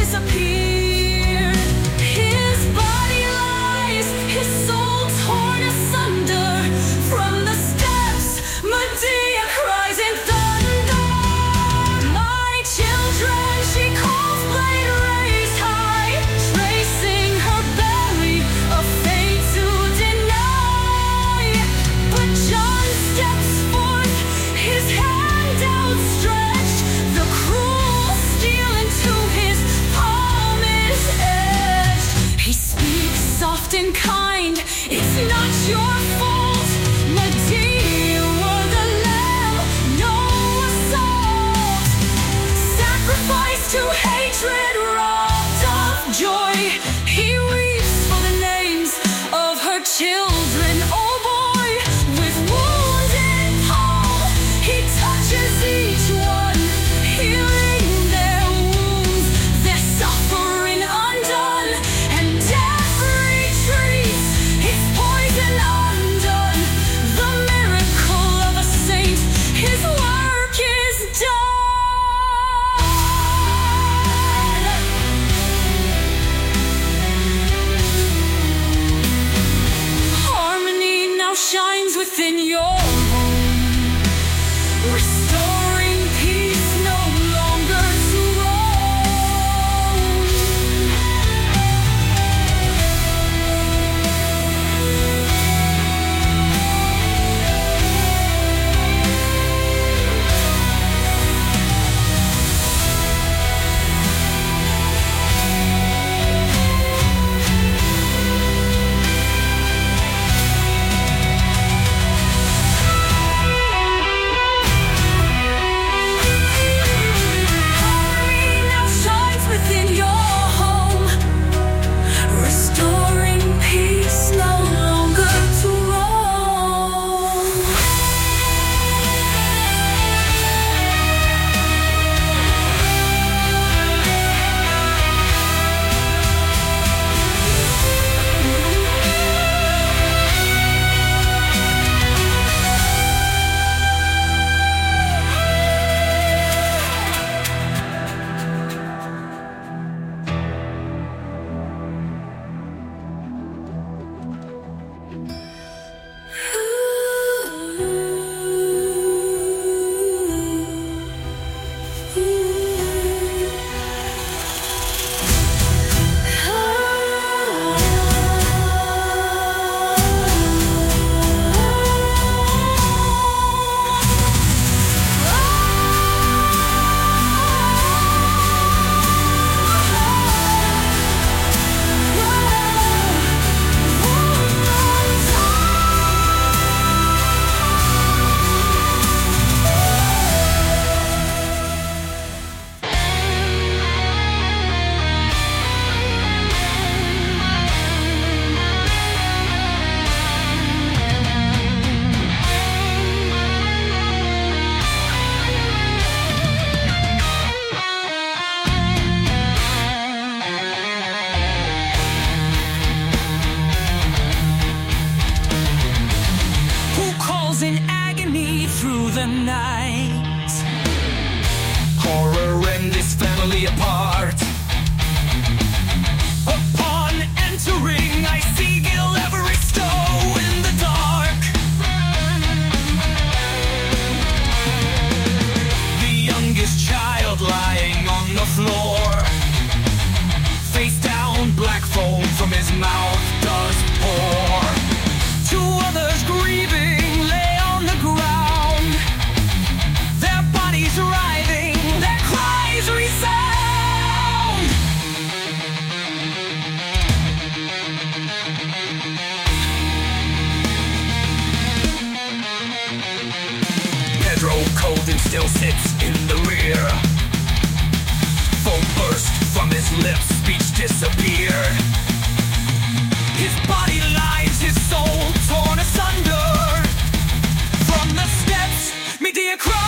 disappeared. His body lies, his soul torn asunder. From the steps, Medea cries in thunder. My children, she calls, blade raised high, tracing her belly, a fate to deny. But John steps forth, his hand outstretched, the cruel steel into his palm is edged. He speaks soft and kind, it's not your fault. Medea were the lamb, no assault. Sacrifice to hatred, robbed of joy. He weeps for the names of her children. Oh boy, with wounded palm, he touches each one, healing their wounds, their suffering undone, and death retreats, its poison undone. The miracle of a saint, his work is done. Harmony now shines within your home, restoring peace no longer to roam. Harmony now shines within your home, restoring peace no longer to roam. Who calls in agony through the night? Horror rend this family apart. Upon entering, I see Gil Evaristo in the dark. The youngest child lying on the floor. Face down, black foam from his mouth does pour. Two others grieving lay on the ground, their bodies writhing, their cries resound. Pedro cold and still sits in the rear. Foam burst from his lips, speech disappeared. His body lies, his soul torn asunder. From the steps, Medea cries.